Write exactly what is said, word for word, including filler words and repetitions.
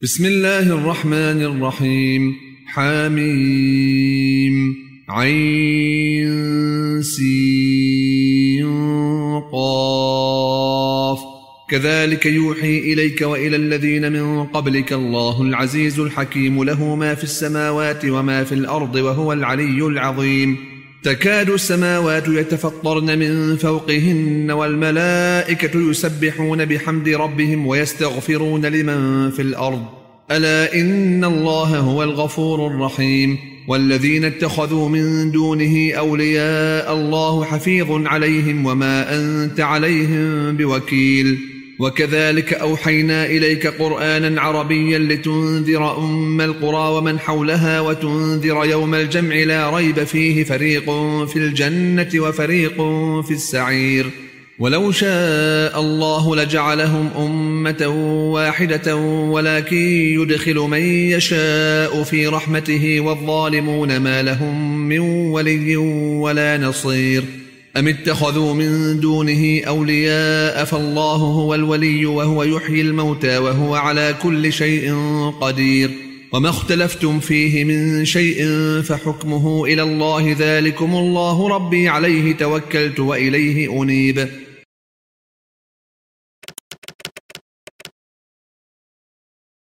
بسم الله الرحمن الرحيم. حميم عين سين قاف. كذلك يوحي إليك وإلى الذين من قبلك الله العزيز الحكيم، له ما في السماوات وما في الأرض وهو العلي العظيم. تكاد السماوات يتفطرن من فوقهن والملائكة يسبحون بحمد ربهم ويستغفرون لمن في الأرض، ألا إن الله هو الغفور الرحيم. والذين اتخذوا من دونه أولياء الله حفيظ عليهم وما أنت عليهم بوكيل. وكذلك أوحينا إليك قرآنا عربيا لتنذر أم القرى ومن حولها وتنذر يوم الجمع لا ريب فيه، فريق في الجنة وفريق في السعير. ولو شاء الله لجعلهم أمة واحدة ولكن يدخل من يشاء في رحمته، والظالمون ما لهم من ولي ولا نصير. أم اتخذوا من دونه أولياء فالله هو الولي وهو يحيي الموتى وهو على كل شيء قدير. وما اختلفتم فيه من شيء فحكمه إلى الله، ذلكم الله ربي عليه توكلت وإليه أنيب.